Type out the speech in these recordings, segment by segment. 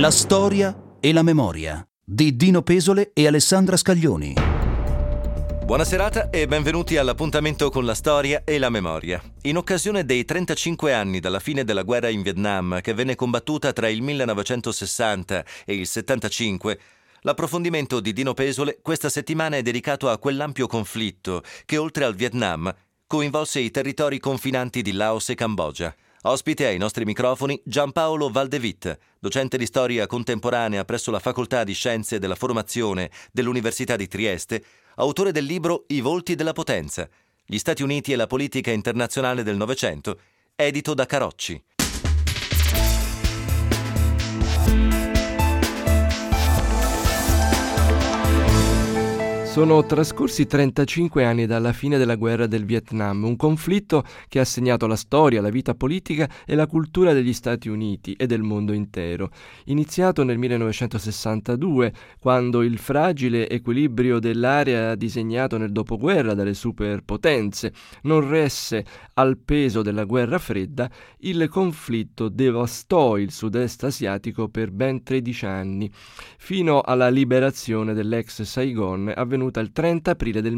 La storia e la memoria di Dino Pesole e Alessandra Scaglioni. Buona serata e benvenuti all'appuntamento con la storia e la memoria. In occasione dei 35 anni dalla fine della guerra in Vietnam, che venne combattuta tra il 1960 e il 75, l'approfondimento di Dino Pesole questa settimana è dedicato a quell'ampio conflitto che, oltre al Vietnam, coinvolse i territori confinanti di Laos e Cambogia. Ospite ai nostri microfoni Giampaolo Valdevit, docente di storia contemporanea presso la Facoltà di Scienze della Formazione dell'Università di Trieste, autore del libro I volti della potenza, gli Stati Uniti e la politica internazionale del Novecento, edito da Carocci. Sono trascorsi 35 anni dalla fine della guerra del Vietnam, un conflitto che ha segnato la storia, la vita politica e la cultura degli Stati Uniti e del mondo intero. Iniziato nel 1962, quando il fragile equilibrio dell'area disegnato nel dopoguerra dalle superpotenze non resse al peso della guerra fredda, il conflitto devastò il sud-est asiatico per ben 13 anni, fino alla liberazione dell'ex Saigon avvenuta il 30 aprile del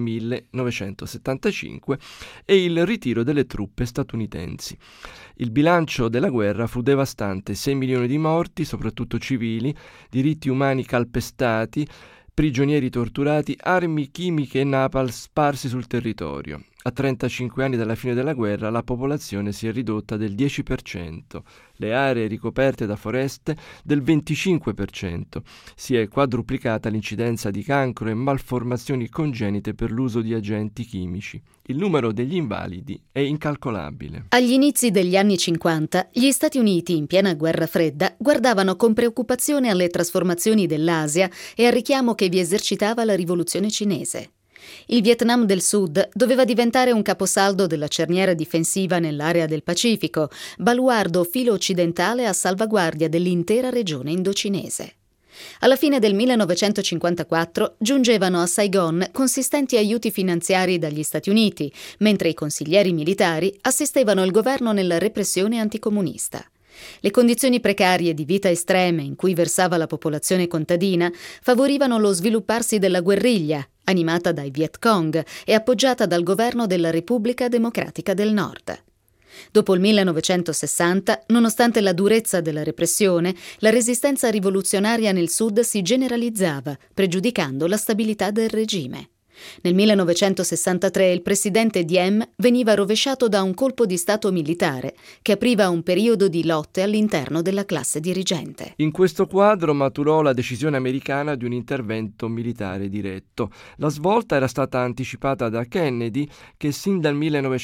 1975 e il ritiro delle truppe statunitensi. Il bilancio della guerra fu devastante: 6 milioni di morti, soprattutto civili, diritti umani calpestati, prigionieri torturati, armi chimiche e napalm sparsi sul territorio. A 35 anni dalla fine della guerra la popolazione si è ridotta del 10%, le aree ricoperte da foreste del 25%, si è quadruplicata l'incidenza di cancro e malformazioni congenite per l'uso di agenti chimici. Il numero degli invalidi è incalcolabile. Agli inizi degli anni 50, gli Stati Uniti, in piena guerra fredda, guardavano con preoccupazione alle trasformazioni dell'Asia e al richiamo che vi esercitava la rivoluzione cinese. Il Vietnam del Sud doveva diventare un caposaldo della cerniera difensiva nell'area del Pacifico, baluardo filo-occidentale a salvaguardia dell'intera regione indocinese. Alla fine del 1954 giungevano a Saigon consistenti aiuti finanziari dagli Stati Uniti, mentre i consiglieri militari assistevano il governo nella repressione anticomunista. Le condizioni precarie di vita estreme in cui versava la popolazione contadina favorivano lo svilupparsi della guerriglia, animata dai Viet Cong e appoggiata dal governo della Repubblica Democratica del Nord. Dopo il 1960, nonostante la durezza della repressione, la resistenza rivoluzionaria nel Sud si generalizzava, pregiudicando la stabilità del regime. Nel 1963 il presidente Diem veniva rovesciato da un colpo di stato militare che apriva un periodo di lotte all'interno della classe dirigente. In questo quadro maturò la decisione americana di un intervento militare diretto. La svolta era stata anticipata da Kennedy, che sin dal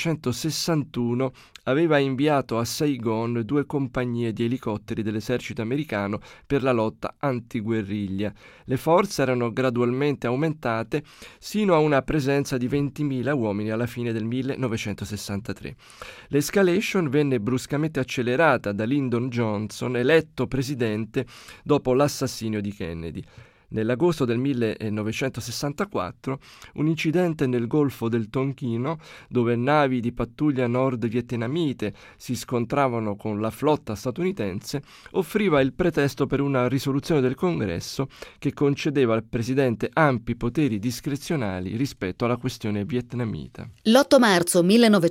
1961 aveva inviato a Saigon 2 compagnie di elicotteri dell'esercito americano per la lotta antiguerriglia. Le forze erano gradualmente aumentate sino a una presenza di 20.000 uomini alla fine del 1963. L'escalation venne bruscamente accelerata da Lyndon Johnson, eletto presidente dopo l'assassinio di Kennedy. Nell'agosto del 1964, un incidente nel Golfo del Tonchino, dove navi di pattuglia nord-vietnamite si scontravano con la flotta statunitense, offriva il pretesto per una risoluzione del Congresso che concedeva al presidente ampi poteri discrezionali rispetto alla questione vietnamita. L'8 marzo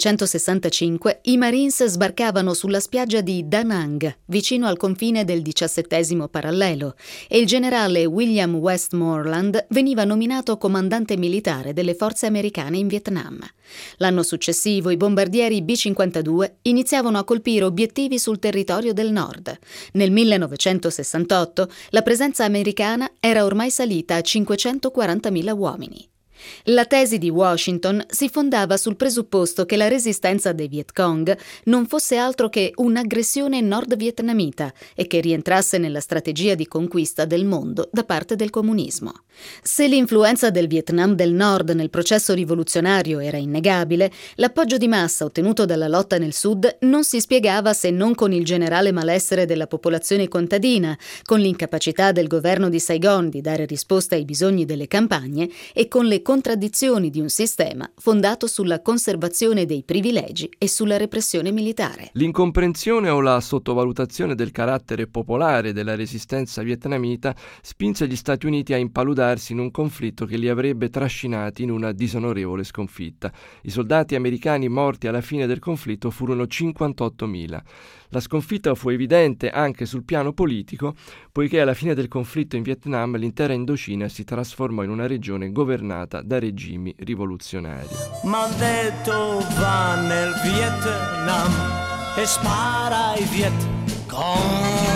1965 i Marines sbarcavano sulla spiaggia di Da Nang, vicino al confine del 17° parallelo, e il generale William Westmoreland veniva nominato comandante militare delle forze americane in Vietnam. L'anno successivo i bombardieri B-52 iniziavano a colpire obiettivi sul territorio del nord. Nel 1968 la presenza americana era ormai salita a 540.000 uomini. La tesi di Washington si fondava sul presupposto che la resistenza dei Viet Cong non fosse altro che un'aggressione nord-vietnamita e che rientrasse nella strategia di conquista del mondo da parte del comunismo. Se l'influenza del Vietnam del Nord nel processo rivoluzionario era innegabile, l'appoggio di massa ottenuto dalla lotta nel Sud non si spiegava se non con il generale malessere della popolazione contadina, con l'incapacità del governo di Saigon di dare risposta ai bisogni delle campagne e con le contraddizioni di un sistema fondato sulla conservazione dei privilegi e sulla repressione militare. L'incomprensione o la sottovalutazione del carattere popolare della resistenza vietnamita spinse gli Stati Uniti a impaludarsi in un conflitto che li avrebbe trascinati in una disonorevole sconfitta. I soldati americani morti alla fine del conflitto furono 58.000. La sconfitta fu evidente anche sul piano politico, poiché alla fine del conflitto in Vietnam l'intera Indocina si trasformò in una regione governata da regimi rivoluzionari. M'han detto va nel Vietnam e spara ai Viet Cong.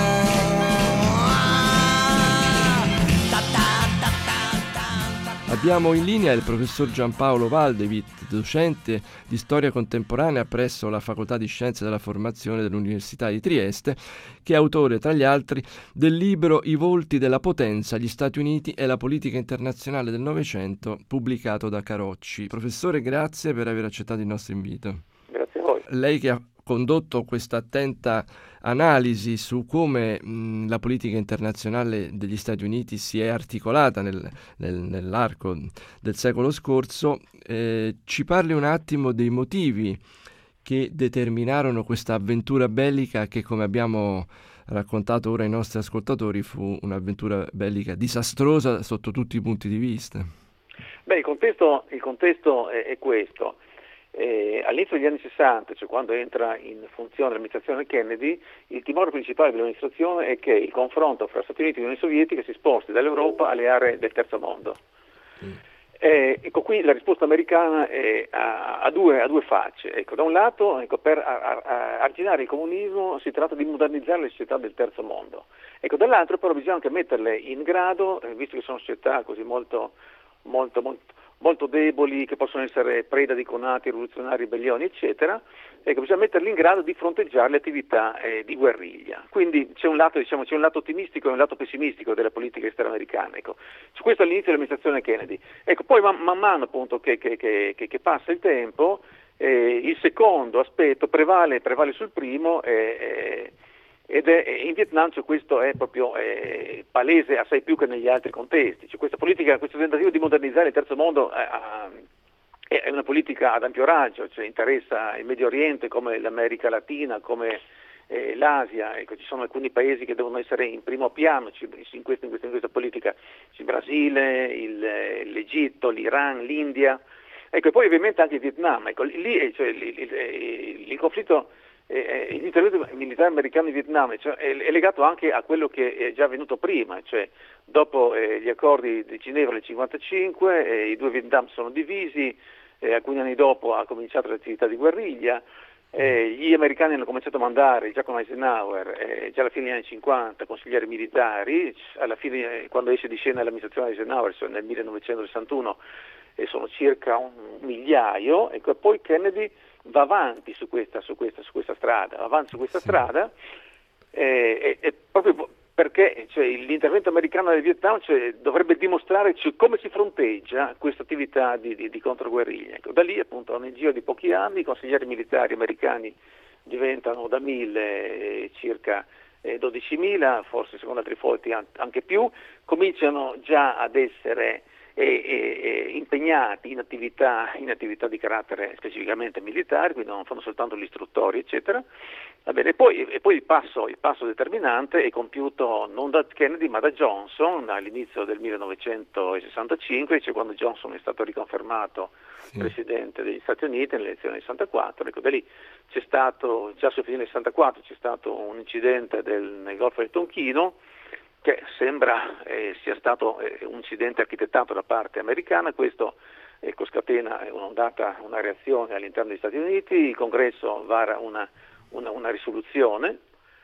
Abbiamo in linea il professor Giampaolo Valdevit, docente di storia contemporanea presso la Facoltà di Scienze della Formazione dell'Università di Trieste, che è autore, tra gli altri, del libro I volti della potenza, gli Stati Uniti e la politica internazionale del Novecento, pubblicato da Carocci. Professore, grazie per aver accettato il nostro invito. Grazie a voi. Lei che ha condotto questa attenta analisi su come la politica internazionale degli Stati Uniti si è articolata nell'arco del secolo scorso, ci parli un attimo dei motivi che determinarono questa avventura bellica che, come abbiamo raccontato ora ai nostri ascoltatori, fu un'avventura bellica disastrosa sotto tutti i punti di vista. Beh, il contesto è questo. All'inizio degli anni 60, cioè quando entra in funzione l'amministrazione Kennedy, il timore principale dell'amministrazione è che il confronto fra Stati Uniti e Unione Sovietica si sposti dall'Europa alle aree del terzo mondo. Ecco, qui la risposta americana ha due facce. Ecco, da un lato, per arginare il comunismo si tratta di modernizzare le società del terzo mondo. Ecco, dall'altro però bisogna anche metterle in grado, visto che sono società così molto deboli, che possono essere preda di conati, rivoluzionari, ribellioni, eccetera, ecco, bisogna metterli in grado di fronteggiare le attività di guerriglia. Quindi c'è un lato ottimistico e un lato pessimistico della politica estera americana. Ecco. Su questo all'inizio dell'amministrazione Kennedy. Ecco, poi man mano appunto che passa il tempo, il secondo aspetto prevale sul primo ed è in Vietnam, cioè questo è proprio palese assai più che negli altri contesti. Cioè questa politica, questo tentativo di modernizzare il terzo mondo è una politica ad ampio raggio, cioè interessa il Medio Oriente come l'America Latina, come l'Asia. Ecco, ci sono alcuni paesi che devono essere in primo piano in questa politica, il Brasile, l'Egitto, l'Iran, l'India. Ecco, e poi ovviamente anche il Vietnam. Ecco, lì cioè, il conflitto, l'intervento militare americano in Vietnam è legato anche a quello che è già avvenuto prima, cioè dopo gli accordi di Ginevra nel 1955, i due Vietnam sono divisi, alcuni anni dopo ha cominciato l'attività di guerriglia, gli americani hanno cominciato a mandare già con Eisenhower, già alla fine degli anni 50, consiglieri militari, alla fine quando esce di scena l'amministrazione Eisenhower, cioè nel 1961, sono circa un migliaio, ecco, e poi Kennedy va avanti su questa strada, proprio perché cioè, l'intervento americano nel Vietnam dovrebbe dimostrare come si fronteggia questa attività di controguerriglia. Ecco, da lì appunto nel giro di pochi anni i consiglieri militari americani diventano da 1.000 circa 12.000, forse secondo altri fonti anche più, cominciano già ad essere impegnati in attività di carattere specificamente militare, quindi non fanno soltanto gli istruttori, eccetera. Va bene, e poi il passo determinante è compiuto non da Kennedy ma da Johnson all'inizio del 1965, cioè quando Johnson è stato riconfermato presidente degli Stati Uniti nelle elezioni del 64. Ecco, da lì c'è stato, già sul fine del 64 c'è stato un incidente nel Golfo del Tonchino, che sembra sia stato un incidente architettato da parte americana. Questo scatena una reazione all'interno degli Stati Uniti, il Congresso vara una risoluzione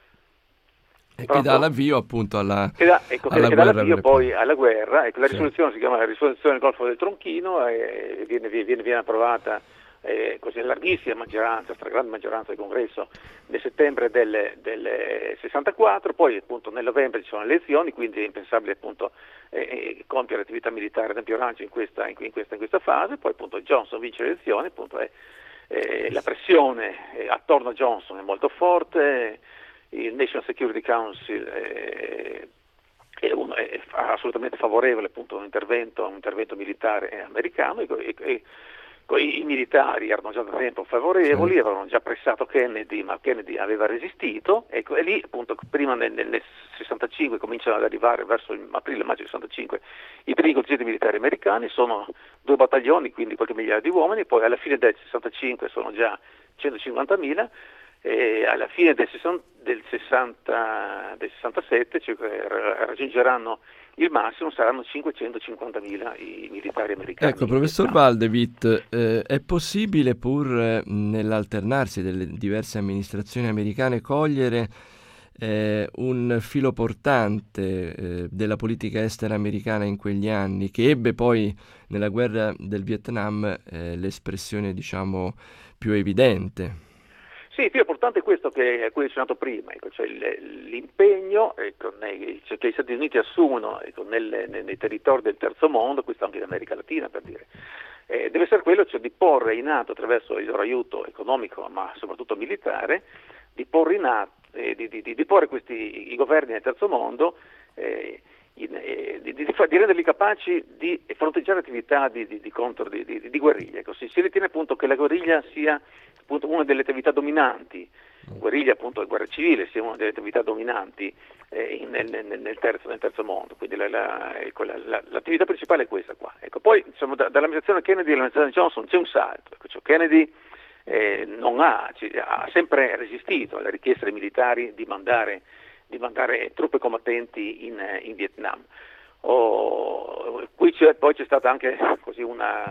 che dà l'avvio appunto alla guerra. Poi alla guerra. Ecco, la risoluzione si chiama la risoluzione del Golfo del Tonchino e viene approvata così larghissima maggioranza, stragrande maggioranza del Congresso nel settembre del 64, poi appunto nel novembre ci sono le elezioni, quindi è impensabile appunto compiere attività militare ad ampio raggio in questa fase, poi appunto Johnson vince le elezioni, appunto la pressione attorno a Johnson è molto forte, il National Security Council è assolutamente favorevole appunto a un intervento militare americano e i militari erano già da tempo favorevoli, avevano già pressato Kennedy, ma Kennedy aveva resistito, e lì appunto prima nel 65 cominciano ad arrivare verso aprile-maggio del 65 i primi contingenti militari americani, sono 2 battaglioni, quindi qualche migliaia di uomini, poi alla fine del 65 sono già 150.000, e alla fine del 67 cioè, raggiungeranno il massimo, saranno 550.000 i militari americani. Ecco, professor Waldewit, è possibile, pur nell'alternarsi delle diverse amministrazioni americane, cogliere un filo portante della politica estera americana in quegli anni, che ebbe poi nella guerra del Vietnam l'espressione, diciamo, più evidente? Sì, più importante è questo a cui ho accennato prima, cioè l'impegno che gli Stati Uniti assumono nei territori del terzo mondo, questo anche in America Latina per dire, deve essere quello, cioè di porre in atto attraverso il loro aiuto economico ma soprattutto militare, di porre in atto, di porre i governi del terzo mondo, di renderli capaci di fronteggiare attività di guerriglia. Così si ritiene appunto che la guerriglia sia appunto una delle attività dominanti, guerriglia appunto e guerra civile sia una delle attività dominanti nel terzo mondo, quindi l'attività principale è questa qua. Ecco, poi insomma, dall'amministrazione Kennedy all'amministrazione Johnson c'è un salto, ecco, cioè Kennedy ha sempre resistito alle richieste dei militari di mandare truppe combattenti in Vietnam. Poi c'è stata anche così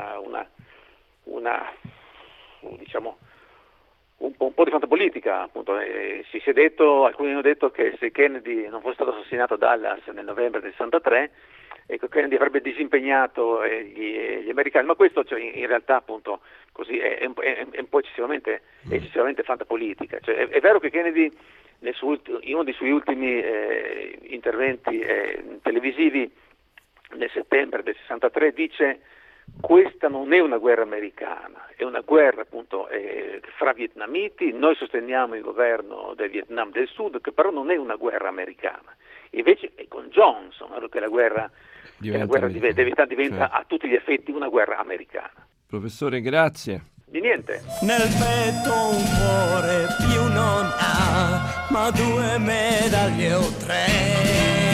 diciamo un po' di fantapolitica, appunto. Alcuni hanno detto che se Kennedy non fosse stato assassinato a Dallas nel novembre del 63, ecco, Kennedy avrebbe disimpegnato gli americani, ma questo cioè, in realtà appunto così è un po' eccessivamente fantapolitica. Cioè, è vero che Kennedy in uno dei suoi ultimi interventi televisivi nel settembre del 63 dice: questa non è una guerra americana, è una guerra appunto fra vietnamiti, noi sosteniamo il governo del Vietnam del Sud, che però non è una guerra americana. Invece è con Johnson che la guerra diventa a tutti gli effetti una guerra americana. Professore, grazie. Di niente. Nel petto un cuore più non ha, ma 2 medaglie o 3.